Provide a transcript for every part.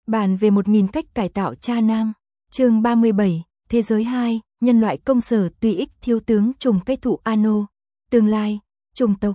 Bàn về 1000 cách cải tạo cha nam. Chương 37, Thế giới 2, nhân loại công sở tùy ích thiếu tướng trùng cây thụ Ano. Tương lai, chủng tộc.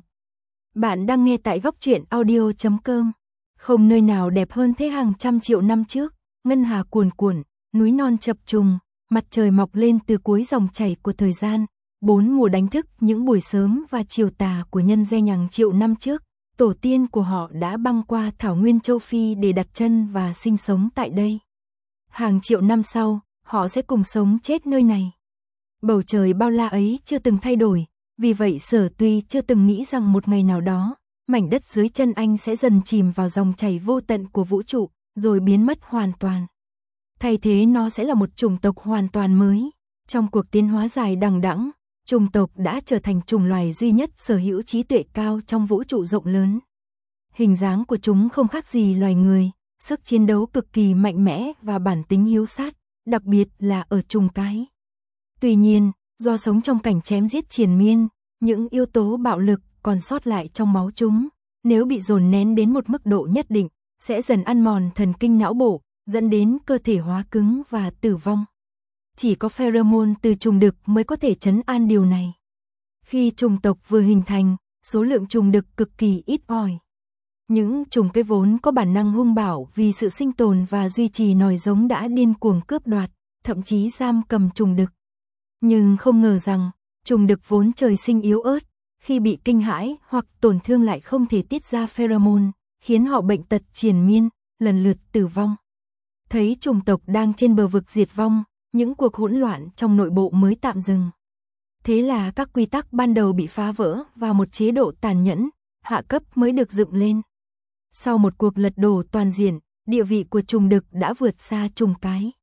Bạn đang nghe tại góc truyện audio.com. Không nơi nào đẹp hơn thế hàng trăm triệu năm trước, ngân hà cuồn cuộn, núi non chập trùng, mặt trời mọc lên từ cuối dòng chảy của thời gian, 4 mùa đánh thức những buổi sớm và chiều tà của nhân gian hàng triệu năm trước. Tổ tiên của họ đã băng qua thảo nguyên châu Phi để đặt chân và sinh sống tại đây. Hàng triệu năm sau, họ sẽ cùng sống chết nơi này. Bầu trời bao la ấy chưa từng thay đổi, vì vậy Sở Tuy chưa từng nghĩ rằng một ngày nào đó, mảnh đất dưới chân anh sẽ dần chìm vào dòng chảy vô tận của vũ trụ, rồi biến mất hoàn toàn. Thay thế nó sẽ là một chủng tộc hoàn toàn mới. Trong cuộc tiến hóa dài đằng đẵng, chủng tộc đã trở thành chủng loài duy nhất sở hữu trí tuệ cao trong vũ trụ rộng lớn. Hình dáng của chúng không khác gì loài người, sức chiến đấu cực kỳ mạnh mẽ và bản tính hiếu sát, đặc biệt là ở trùng cái. Tuy nhiên, do sống trong cảnh chém giết triền miên, những yếu tố bạo lực còn sót lại trong máu chúng, nếu bị dồn nén đến một mức độ nhất định, sẽ dần ăn mòn thần kinh não bộ, dẫn đến cơ thể hóa cứng và tử vong. Chỉ có pheromone từ trùng đực mới có thể trấn an điều này. Khi chủng tộc vừa hình thành, số lượng trùng đực cực kỳ ít ỏi. Những trùng cây vốn có bản năng hung bạo vì sự sinh tồn và duy trì nòi giống đã điên cuồng cướp đoạt, thậm chí giam cầm trùng đực. Nhưng không ngờ rằng, trùng đực vốn trời sinh yếu ớt, khi bị kinh hãi hoặc tổn thương lại không thể tiết ra pheromone, khiến họ bệnh tật triền miên, lần lượt tử vong. Thấy chủng tộc đang trên bờ vực diệt vong, những cuộc hỗn loạn trong nội bộ mới tạm dừng. Thế là các quy tắc ban đầu bị phá vỡ và một chế độ tàn nhẫn, hạ cấp mới được dựng lên. Sau một cuộc lật đổ toàn diện, địa vị của trùng đực đã vượt xa trùng cái.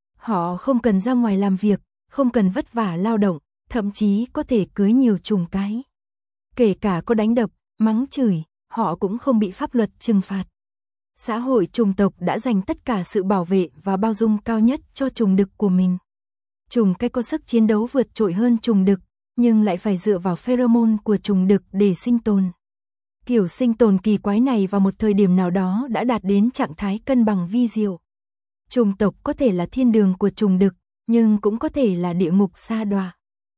Họ không cần ra ngoài làm việc, không cần vất vả lao động, thậm chí có thể cưới nhiều trùng cái. Kể cả có đánh đập, mắng chửi, họ cũng không bị pháp luật trừng phạt. Xã hội trùng tộc đã dành tất cả sự bảo vệ và bao dung cao nhất cho trùng đực của mình. Trùng cái có sức chiến đấu vượt trội hơn trùng đực, nhưng lại phải dựa vào pheromone của trùng đực để sinh tồn. Kiểu sinh tồn kỳ quái này vào một thời điểm nào đó đã đạt đến trạng thái cân bằng vi diệu. Trùng tộc có thể là thiên đường của trùng đực, nhưng cũng có thể là địa ngục sa đọa.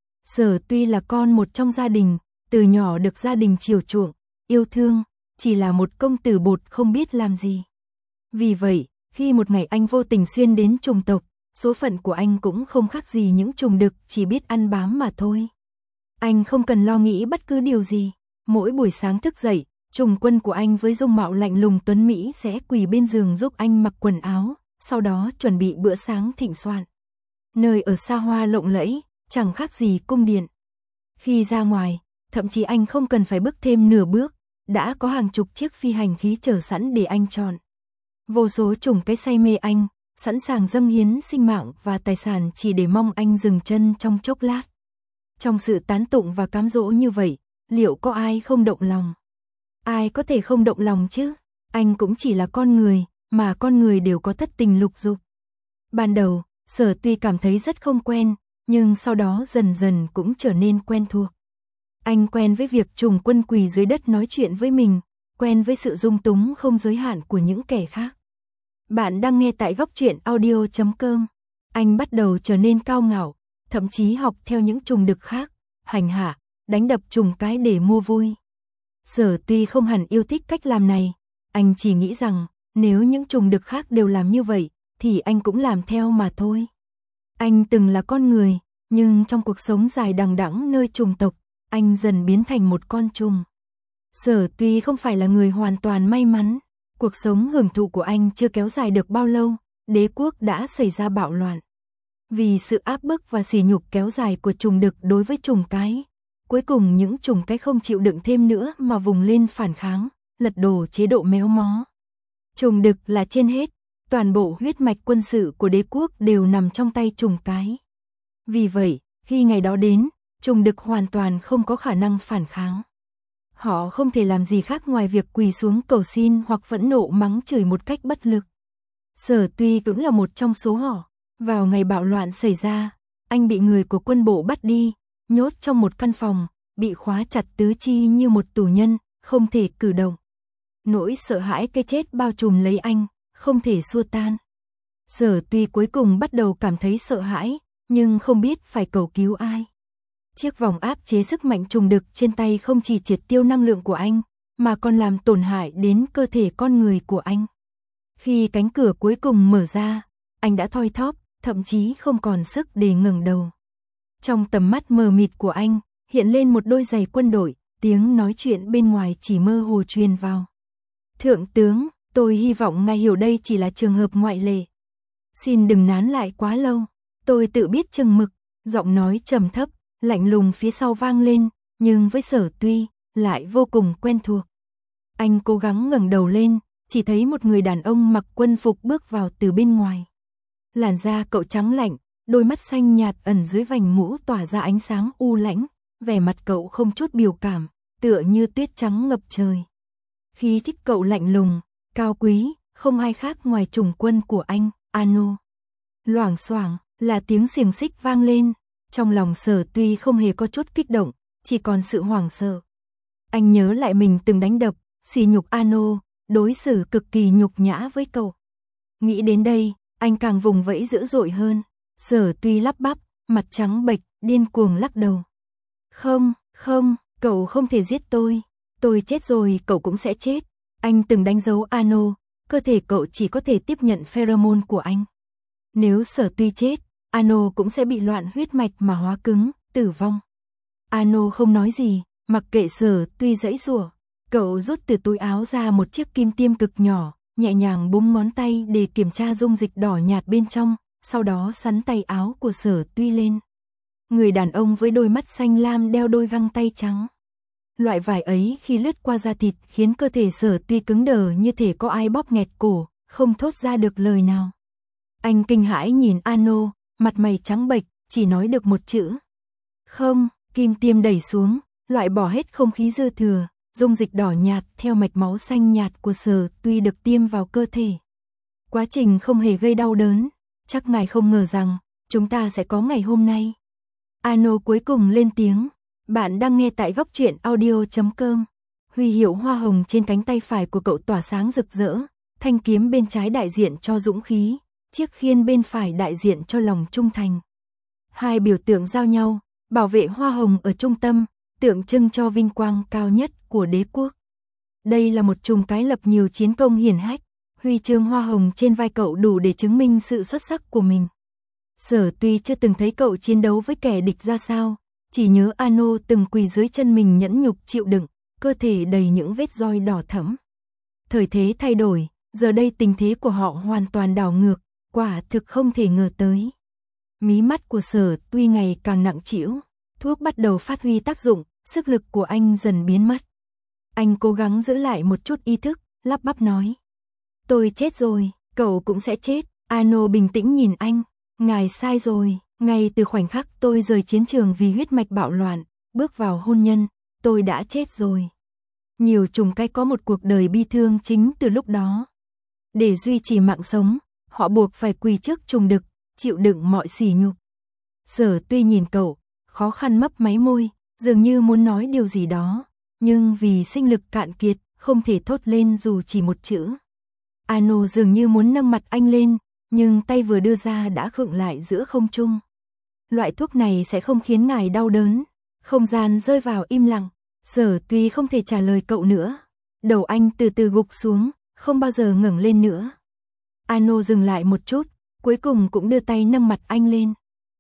Sở Tuy là con một trong gia đình, từ nhỏ được gia đình chiều chuộng, yêu thương, chỉ là một công tử bột không biết làm gì. Vì vậy, khi một ngày anh vô tình xuyên đến trùng tộc, số phận của anh cũng không khác gì những trùng đực chỉ biết ăn bám mà thôi. Anh không cần lo nghĩ bất cứ điều gì. Mỗi buổi sáng thức dậy, trùng quân của anh với dung mạo lạnh lùng tuấn Mỹ sẽ quỳ bên giường giúp anh mặc quần áo, sau đó chuẩn bị bữa sáng thịnh soạn. Nơi ở xa hoa lộng lẫy, chẳng khác gì cung điện. Khi ra ngoài, thậm chí anh không cần phải bước thêm nửa bước, đã có hàng chục chiếc phi hành khí chờ sẵn để anh chọn. Vô số trùng cái say mê anh, sẵn sàng dâng hiến sinh mạng và tài sản chỉ để mong anh dừng chân trong chốc lát. Trong sự tán tụng và cám dỗ như vậy, liệu có ai không động lòng? Ai có thể không động lòng chứ? Anh cũng chỉ là con người, mà con người đều có thất tình lục dục. Ban đầu, Sở Tuy cảm thấy rất không quen, nhưng sau đó dần dần cũng trở nên quen thuộc. Anh quen với việc trùng quân quỳ dưới đất nói chuyện với mình, quen với sự dung túng không giới hạn của những kẻ khác. Bạn đang nghe tại góc truyện audio.com. Anh bắt đầu trở nên cao ngạo, thậm chí học theo những trùng đực khác, hành hạ, đánh đập trùng cái để mua vui. Sở Tuy không hẳn yêu thích cách làm này, anh chỉ nghĩ rằng nếu những trùng đực khác đều làm như vậy, thì anh cũng làm theo mà thôi. Anh từng là con người, nhưng trong cuộc sống dài đằng đẵng nơi trùng tộc, anh dần biến thành một con trùng. Sở Tuy không phải là người hoàn toàn may mắn, cuộc sống hưởng thụ của anh chưa kéo dài được bao lâu, đế quốc đã xảy ra bạo loạn. Vì sự áp bức và sỉ nhục kéo dài của trùng đực đối với trùng cái, cuối cùng những trùng cái không chịu đựng thêm nữa mà vùng lên phản kháng, lật đổ chế độ méo mó. Trùng đực là trên hết, toàn bộ huyết mạch quân sự của đế quốc đều nằm trong tay trùng cái. Vì vậy, khi ngày đó đến, trùng đực hoàn toàn không có khả năng phản kháng. Họ không thể làm gì khác ngoài việc quỳ xuống cầu xin hoặc phẫn nộ mắng chửi một cách bất lực. Sở Tuy cũng là một trong số họ. Vào ngày bạo loạn xảy ra, anh bị người của quân bộ bắt đi, nhốt trong một căn phòng, bị khóa chặt tứ chi như một tù nhân, không thể cử động. Nỗi sợ hãi cái chết bao trùm lấy anh, không thể xua tan. Sở Tuy cuối cùng bắt đầu cảm thấy sợ hãi, nhưng không biết phải cầu cứu ai. Chiếc vòng áp chế sức mạnh trùng đực trên tay không chỉ triệt tiêu năng lượng của anh, mà còn làm tổn hại đến cơ thể con người của anh. Khi cánh cửa cuối cùng mở ra, anh đã thoi thóp, thậm chí không còn sức để ngẩng đầu. Trong tầm mắt mờ mịt của anh, hiện lên một đôi giày quân đội, tiếng nói chuyện bên ngoài chỉ mơ hồ truyền vào. Thượng tướng, tôi hy vọng ngài hiểu đây chỉ là trường hợp ngoại lệ. Xin đừng nán lại quá lâu, tôi tự biết chừng mực, giọng nói trầm thấp, lạnh lùng phía sau vang lên, nhưng với Sở Tuy, lại vô cùng quen thuộc. Anh cố gắng ngẩng đầu lên, chỉ thấy một người đàn ông mặc quân phục bước vào từ bên ngoài. Làn da cậu trắng lạnh, đôi mắt xanh nhạt ẩn dưới vành mũ tỏa ra ánh sáng u lãnh, vẻ mặt cậu không chút biểu cảm, tựa như tuyết trắng ngập trời. Khí chất cậu lạnh lùng, cao quý, không ai khác ngoài chủng quân của anh, Ano. Loảng xoảng là tiếng xiềng xích vang lên, trong lòng Sở Tuy không hề có chút kích động, chỉ còn sự hoảng sợ. Anh nhớ lại mình từng đánh đập, sỉ nhục Ano, đối xử cực kỳ nhục nhã với cậu. Nghĩ đến đây, anh càng vùng vẫy dữ dội hơn. Sở Tuy lắp bắp, mặt trắng bệch, điên cuồng lắc đầu. Không, không, cậu không thể giết tôi chết rồi cậu cũng sẽ chết. Anh từng đánh dấu Ano, cơ thể cậu chỉ có thể tiếp nhận pheromone của anh. Nếu Sở Tuy chết, Ano cũng sẽ bị loạn huyết mạch mà hóa cứng, tử vong. Ano không nói gì, mặc kệ Sở Tuy giãy giụa, cậu rút từ túi áo ra một chiếc kim tiêm cực nhỏ, nhẹ nhàng búng ngón tay để kiểm tra dung dịch đỏ nhạt bên trong, sau đó sắn tay áo của Sở Tuy lên. Người đàn ông với đôi mắt xanh lam đeo đôi găng tay trắng. Loại vải ấy khi lướt qua da thịt khiến cơ thể Sở Tuy cứng đờ như thể có ai bóp nghẹt cổ, không thốt ra được lời nào. Anh kinh hãi nhìn Ano, mặt mày trắng bệch, chỉ nói được một chữ. Không, kim tiêm đẩy xuống, loại bỏ hết không khí dư thừa, dung dịch đỏ nhạt theo mạch máu xanh nhạt của Sở Tuy được tiêm vào cơ thể. Quá trình không hề gây đau đớn, chắc ngài không ngờ rằng, chúng ta sẽ có ngày hôm nay. Ano cuối cùng lên tiếng, bạn đang nghe tại góc truyện audio.com. Huy hiệu hoa hồng trên cánh tay phải của cậu tỏa sáng rực rỡ, thanh kiếm bên trái đại diện cho dũng khí, chiếc khiên bên phải đại diện cho lòng trung thành. Hai biểu tượng giao nhau, bảo vệ hoa hồng ở trung tâm, tượng trưng cho vinh quang cao nhất của đế quốc. Đây là một chùm cái lập nhiều chiến công hiển hách, huy chương hoa hồng trên vai cậu đủ để chứng minh sự xuất sắc của mình. Sở Tuy chưa từng thấy cậu chiến đấu với kẻ địch ra sao, chỉ nhớ Ano từng quỳ dưới chân mình nhẫn nhục chịu đựng, cơ thể đầy những vết roi đỏ thẫm. Thời thế thay đổi, giờ đây tình thế của họ hoàn toàn đảo ngược, quả thực không thể ngờ tới. Mí mắt của Sở Tuy ngày càng nặng trĩu, thuốc bắt đầu phát huy tác dụng, sức lực của anh dần biến mất. Anh cố gắng giữ lại một chút ý thức, lắp bắp nói. Tôi chết rồi, cậu cũng sẽ chết. Ano bình tĩnh nhìn anh, ngài sai rồi, ngay từ khoảnh khắc tôi rời chiến trường vì huyết mạch bạo loạn, bước vào hôn nhân, tôi đã chết rồi. Nhiều trùng cái có một cuộc đời bi thương chính từ lúc đó. Để duy trì mạng sống, họ buộc phải quỳ trước trùng đực, chịu đựng mọi sỉ nhục. Sở Tuy nhìn cậu, khó khăn mấp máy môi, dường như muốn nói điều gì đó, nhưng vì sinh lực cạn kiệt, không thể thốt lên dù chỉ một chữ. Ano dường như muốn nâng mặt anh lên, nhưng tay vừa đưa ra đã khựng lại giữa không trung. Loại thuốc này sẽ không khiến ngài đau đớn. Không gian rơi vào im lặng, Sở Tuy không thể trả lời cậu nữa. Đầu anh từ từ gục xuống, không bao giờ ngẩng lên nữa. Ano dừng lại một chút, cuối cùng cũng đưa tay nâng mặt anh lên.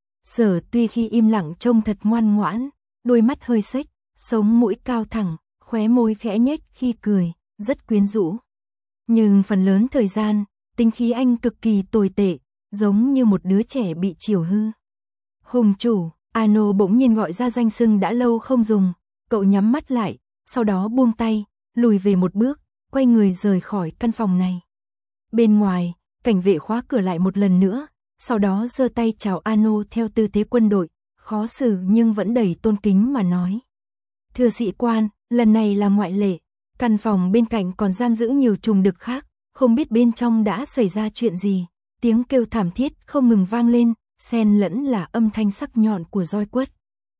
Sở Tuy khi im lặng trông thật ngoan ngoãn, đôi mắt hơi xếch, sống mũi cao thẳng, khóe môi khẽ nhếch khi cười, rất quyến rũ. Nhưng phần lớn thời gian, tính khí anh cực kỳ tồi tệ, giống như một đứa trẻ bị chiều hư. Hùng chủ, Ano bỗng nhiên gọi ra danh xưng đã lâu không dùng, cậu nhắm mắt lại, sau đó buông tay, lùi về một bước, quay người rời khỏi căn phòng này. Bên ngoài, cảnh vệ khóa cửa lại một lần nữa, sau đó giơ tay chào Ano theo tư thế quân đội, khó xử nhưng vẫn đầy tôn kính mà nói. Thưa sĩ quan, lần này là ngoại lệ, căn phòng bên cạnh còn giam giữ nhiều trùng đực khác, không biết bên trong đã xảy ra chuyện gì. Tiếng kêu thảm thiết không ngừng vang lên, xen lẫn là âm thanh sắc nhọn của roi quất.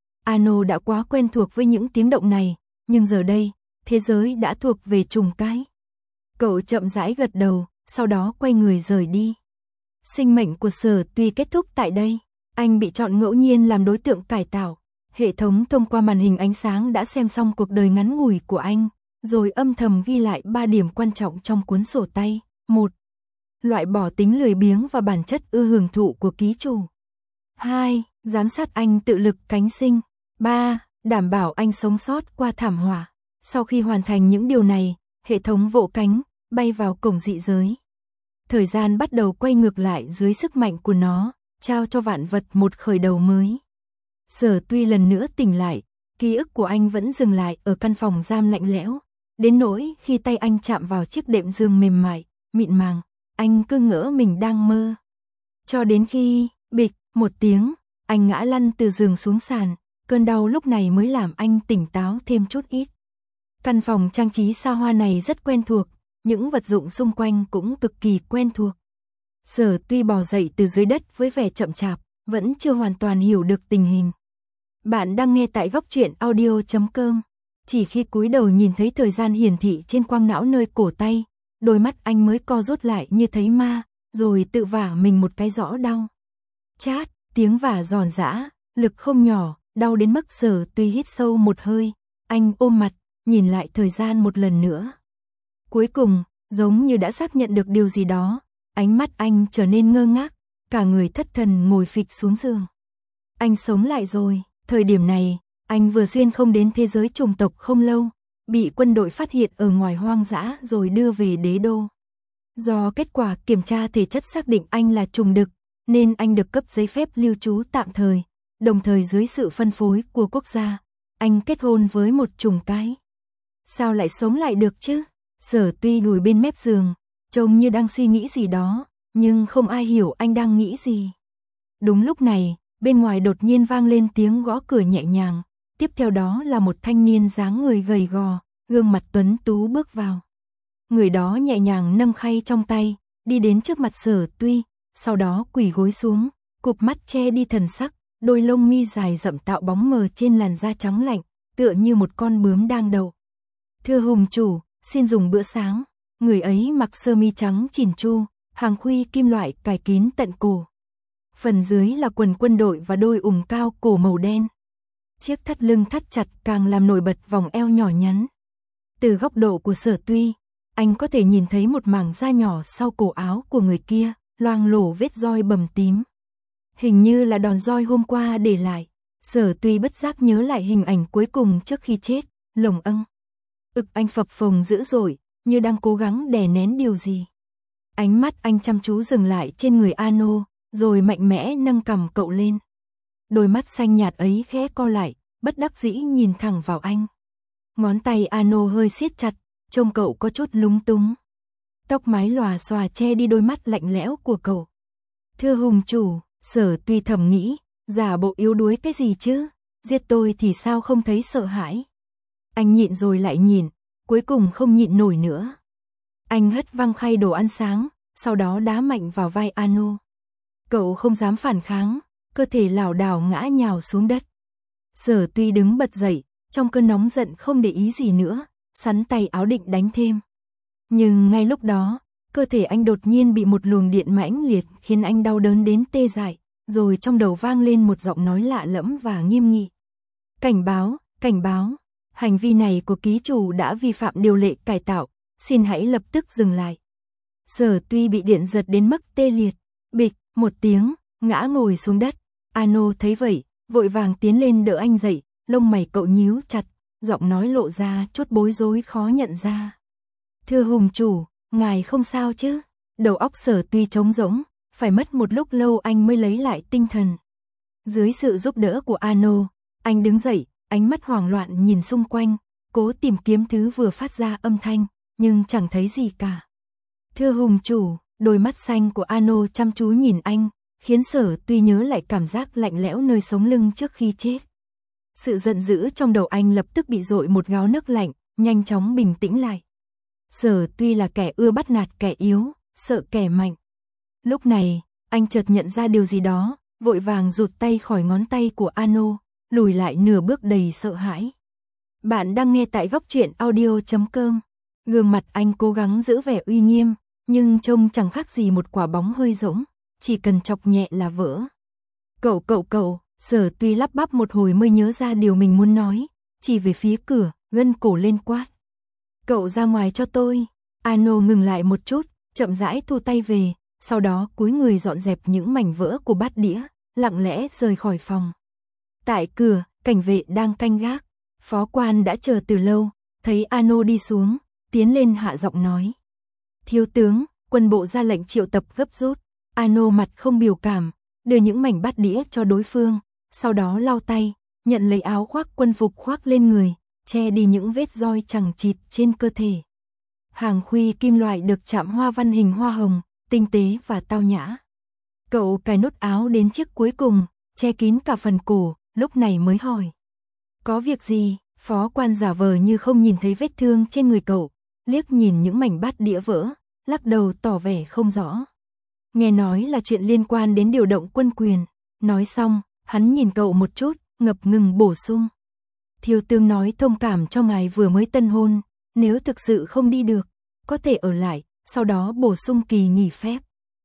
Ano đã quá quen thuộc với những tiếng động này, nhưng giờ đây, thế giới đã thuộc về trùng cái. Cậu chậm rãi gật đầu, sau đó quay người rời đi. Sinh mệnh của Sở Tuy kết thúc tại đây. Anh bị chọn ngẫu nhiên làm đối tượng cải tạo. Hệ thống thông qua màn hình ánh sáng đã xem xong cuộc đời ngắn ngủi của anh, rồi âm thầm ghi lại 3 điểm quan trọng trong cuốn sổ tay. 1. Loại bỏ tính lười biếng và bản chất ưa hưởng thụ của ký chủ. 2. Giám sát anh tự lực cánh sinh. 3. Đảm bảo anh sống sót qua thảm họa. Sau khi hoàn thành những điều này, hệ thống vỗ cánh, bay vào cổng dị giới. Thời gian bắt đầu quay ngược lại dưới sức mạnh của nó, trao cho vạn vật một khởi đầu mới. Sở Tuy lần nữa tỉnh lại, ký ức của anh vẫn dừng lại ở căn phòng giam lạnh lẽo. Đến nỗi khi tay anh chạm vào chiếc đệm giường mềm mại, mịn màng, anh cứ ngỡ mình đang mơ. Cho đến khi, bịch, một tiếng, anh ngã lăn từ giường xuống sàn, cơn đau lúc này mới làm anh tỉnh táo thêm chút ít. Căn phòng trang trí xa hoa này rất quen thuộc, những vật dụng xung quanh cũng cực kỳ quen thuộc. Sở Tuy bò dậy từ dưới đất với vẻ chậm chạp, vẫn chưa hoàn toàn hiểu được tình hình. Bạn đang nghe tại góc truyện audio.com. Chỉ khi cúi đầu nhìn thấy thời gian hiển thị trên quang não nơi cổ tay, đôi mắt anh mới co rút lại như thấy ma, rồi tự vả mình một cái rõ đau. Chát, tiếng vả giòn giã, lực không nhỏ, đau đến mức Sở Tuy hít sâu một hơi, anh ôm mặt, nhìn lại thời gian một lần nữa. Cuối cùng, giống như đã xác nhận được điều gì đó, ánh mắt anh trở nên ngơ ngác, cả người thất thần ngồi phịch xuống giường. Anh sống lại rồi, thời điểm này, anh vừa xuyên không đến thế giới chủng tộc không lâu, bị quân đội phát hiện ở ngoài hoang dã rồi đưa về đế đô. Do kết quả kiểm tra thể chất xác định anh là trùng đực, nên anh được cấp giấy phép lưu trú tạm thời, đồng thời dưới sự phân phối của quốc gia, anh kết hôn với một trùng cái. Sao lại sống lại được chứ? Sở Tuy ngồi bên mép giường, trông như đang suy nghĩ gì đó, nhưng không ai hiểu anh đang nghĩ gì. Đúng lúc này, bên ngoài đột nhiên vang lên tiếng gõ cửa nhẹ nhàng, tiếp theo đó là một thanh niên dáng người gầy gò, gương mặt tuấn tú bước vào. Người đó nhẹ nhàng nâng khay trong tay, đi đến trước mặt Sở Tuy, sau đó quỳ gối xuống, cụp mắt che đi thần sắc, đôi lông mi dài rậm tạo bóng mờ trên làn da trắng lạnh, tựa như một con bướm đang đậu. Thưa hùng chủ, xin dùng bữa sáng. Người ấy mặc sơ mi trắng chỉn chu, hàng khuy kim loại cài kín tận cổ. Phần dưới là quần quân đội và đôi ủng cao cổ màu đen. Chiếc thắt lưng thắt chặt càng làm nổi bật vòng eo nhỏ nhắn. Từ góc độ của Sở Tuy, anh có thể nhìn thấy một mảng da nhỏ sau cổ áo của người kia, loang lổ vết roi bầm tím. Hình như là đòn roi hôm qua để lại. Sở Tuy bất giác nhớ lại hình ảnh cuối cùng trước khi chết, lồng âng. Anh phập phồng dữ dội, như đang cố gắng đè nén điều gì. Ánh mắt anh chăm chú dừng lại trên người Ano, rồi mạnh mẽ nâng cằm cậu lên. Đôi mắt xanh nhạt ấy khẽ co lại, bất đắc dĩ nhìn thẳng vào anh. Ngón tay Ano hơi siết chặt, trông cậu có chút lúng túng. Tóc mái lòa xòa che đi đôi mắt lạnh lẽo của cậu. Thưa hùng chủ, Sở Tuy thầm nghĩ, giả bộ yếu đuối cái gì chứ, giết tôi thì sao không thấy sợ hãi. Anh nhịn rồi lại nhịn, cuối cùng không nhịn nổi nữa. Anh hất văng khay đồ ăn sáng, sau đó đá mạnh vào vai Ano. Cậu không dám phản kháng, cơ thể lảo đảo ngã nhào xuống đất. Sở Tuy đứng bật dậy, trong cơn nóng giận không để ý gì nữa, sắn tay áo định đánh thêm. Nhưng ngay lúc đó, cơ thể anh đột nhiên bị một luồng điện mãnh liệt khiến anh đau đớn đến tê dại, rồi trong đầu vang lên một giọng nói lạ lẫm và nghiêm nghị. Cảnh báo, cảnh báo. Hành vi này của ký chủ đã vi phạm điều lệ cải tạo, xin hãy lập tức dừng lại. Sở Tuy bị điện giật đến mức tê liệt, bịch, một tiếng, ngã ngồi xuống đất. Ano thấy vậy, vội vàng tiến lên đỡ anh dậy, lông mày cậu nhíu chặt, giọng nói lộ ra chút bối rối khó nhận ra. Thưa hùng chủ, ngài không sao chứ? Đầu óc Sở Tuy trống rỗng, phải mất một lúc lâu anh mới lấy lại tinh thần. Dưới sự giúp đỡ của Ano, anh đứng dậy, ánh mắt hoảng loạn nhìn xung quanh, cố tìm kiếm thứ vừa phát ra âm thanh, nhưng chẳng thấy gì cả. Thưa hùng chủ, đôi mắt xanh của Ano chăm chú nhìn anh, khiến Sở Tuy nhớ lại cảm giác lạnh lẽo nơi sống lưng trước khi chết. Sự giận dữ trong đầu anh lập tức bị dội một gáo nước lạnh, nhanh chóng bình tĩnh lại. Sở Tuy là kẻ ưa bắt nạt kẻ yếu, sợ kẻ mạnh. Lúc này, anh chợt nhận ra điều gì đó, vội vàng rụt tay khỏi ngón tay của Ano, lùi lại nửa bước đầy sợ hãi. Bạn đang nghe tại góc truyện audio.com. Gương mặt anh cố gắng giữ vẻ uy nghiêm, nhưng trông chẳng khác gì một quả bóng hơi rỗng, chỉ cần chọc nhẹ là vỡ. Cậu, Sở Tuy lắp bắp một hồi mới nhớ ra điều mình muốn nói, chỉ về phía cửa, gân cổ lên quát. Cậu ra ngoài cho tôi. Ano ngừng lại một chút, chậm rãi thu tay về, sau đó cúi người dọn dẹp những mảnh vỡ của bát đĩa, lặng lẽ rời khỏi phòng. Tại cửa, cảnh vệ đang canh gác, phó quan đã chờ từ lâu, thấy Ano đi xuống, tiến lên hạ giọng nói. Thiếu tướng, quân bộ ra lệnh triệu tập gấp rút. Ano mặt không biểu cảm, đưa những mảnh bát đĩa cho đối phương, sau đó lau tay, nhận lấy áo khoác quân phục khoác lên người, che đi những vết roi chằng chịt trên cơ thể. Hàng khuy kim loại được chạm hoa văn hình hoa hồng, tinh tế và tao nhã. Cậu cài nút áo đến chiếc cuối cùng, che kín cả phần cổ, lúc này mới hỏi. Có việc gì? Phó quan giả vờ như không nhìn thấy vết thương trên người cậu, liếc nhìn những mảnh bát đĩa vỡ, lắc đầu tỏ vẻ không rõ. Nghe nói là chuyện liên quan đến điều động quân quyền. Nói xong, hắn nhìn cậu một chút, ngập ngừng bổ sung. Thiếu tướng nói thông cảm cho ngài vừa mới tân hôn, nếu thực sự không đi được, có thể ở lại, sau đó bổ sung kỳ nghỉ phép.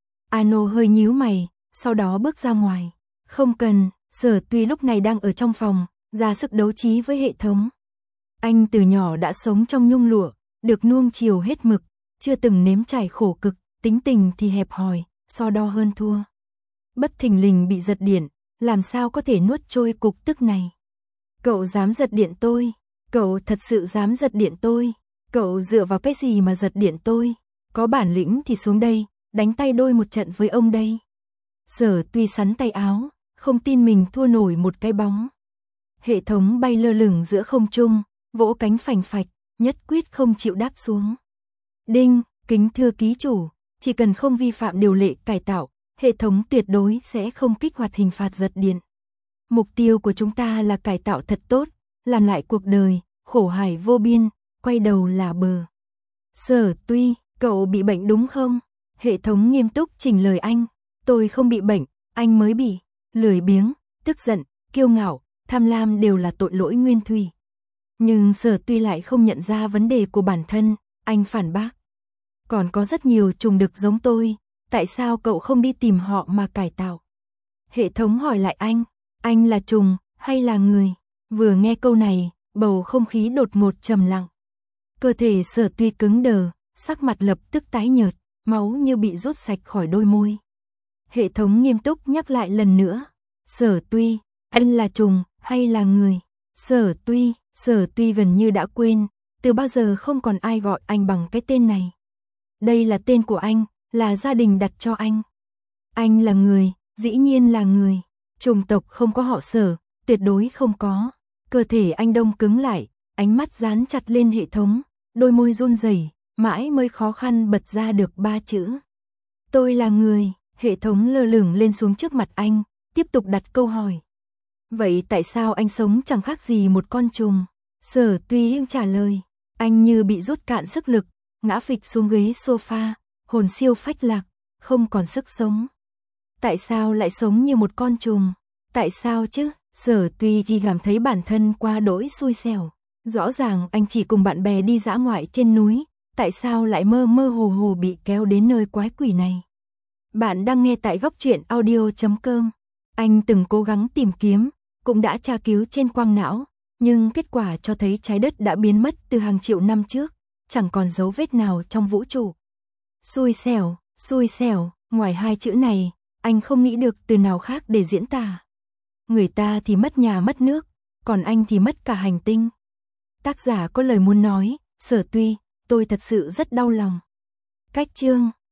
Ano hơi nhíu mày, sau đó bước ra ngoài. Không cần, Sở Tuy lúc này đang ở trong phòng, ra sức đấu trí với hệ thống. Anh từ nhỏ đã sống trong nhung lụa, được nuông chiều hết mực, chưa từng nếm trải khổ cực, tính tình thì hẹp hòi, so đo hơn thua. Bất thình lình bị giật điện, làm sao có thể nuốt trôi cục tức này. Cậu dám giật điện tôi, cậu thật sự dám giật điện tôi, cậu dựa vào cái gì mà giật điện tôi, có bản lĩnh thì xuống đây, đánh tay đôi một trận với ông đây. Sở Tuy sắn tay áo, không tin mình thua nổi một cái bóng. Hệ thống bay lơ lửng giữa không trung, vỗ cánh phành phạch, nhất quyết không chịu đáp xuống. Đinh, kính thưa ký chủ, chỉ cần không vi phạm điều lệ cải tạo, hệ thống tuyệt đối sẽ không kích hoạt hình phạt giật điện. Mục tiêu của chúng ta là cải tạo thật tốt, làm lại cuộc đời, khổ hải vô biên, quay đầu là bờ. Sở Tuy, cậu bị bệnh đúng không? Hệ thống nghiêm túc chỉnh lời anh. Tôi không bị bệnh, anh mới bị. Lười biếng, tức giận, kiêu ngạo, tham lam đều là tội lỗi nguyên thủy. Nhưng Sở Tuy lại không nhận ra vấn đề của bản thân, anh phản bác. Còn có rất nhiều trùng đực giống tôi, tại sao cậu không đi tìm họ mà cải tạo? Hệ thống hỏi lại anh là trùng hay là người? Vừa nghe câu này, bầu không khí đột ngột trầm lặng. Cơ thể Sở Tuy cứng đờ, sắc mặt lập tức tái nhợt, máu như bị rút sạch khỏi đôi môi. Hệ thống nghiêm túc nhắc lại lần nữa. Sở Tuy, anh là trùng hay là người? Sở Tuy gần như đã quên, từ bao giờ không còn ai gọi anh bằng cái tên này. Đây là tên của anh, là gia đình đặt cho anh. Anh là người, dĩ nhiên là người. Chủng tộc không có họ Sở, tuyệt đối không có. Cơ thể anh đông cứng lại, ánh mắt dán chặt lên hệ thống, đôi môi run rẩy, mãi mới khó khăn bật ra được 3 chữ. Tôi là người. Hệ thống lơ lửng lên xuống trước mặt anh, tiếp tục đặt câu hỏi. Vậy tại sao anh sống chẳng khác gì một con trùng? Sở Tuy trả lời. Anh như bị rút cạn sức lực, ngã phịch xuống ghế sofa, hồn siêu phách lạc, không còn sức sống. Tại sao lại sống như một con trùng? Tại sao chứ? Sở Tuy chỉ cảm thấy bản thân qua đỗi xui xẻo. Rõ ràng anh chỉ cùng bạn bè đi dã ngoại trên núi, tại sao lại mơ mơ hồ hồ bị kéo đến nơi quái quỷ này? Bạn đang nghe tại Góc Truyện Audio.com. Anh từng cố gắng tìm kiếm, cũng đã tra cứu trên quang não, nhưng kết quả cho thấy trái đất đã biến mất từ hàng triệu năm trước, chẳng còn dấu vết nào trong vũ trụ. Xui xẻo, ngoài hai chữ này, anh không nghĩ được từ nào khác để diễn tả. Người ta thì mất nhà mất nước, còn anh thì mất cả hành tinh. Tác giả có lời muốn nói, Sở Tuy, tôi thật sự rất đau lòng. Cách chương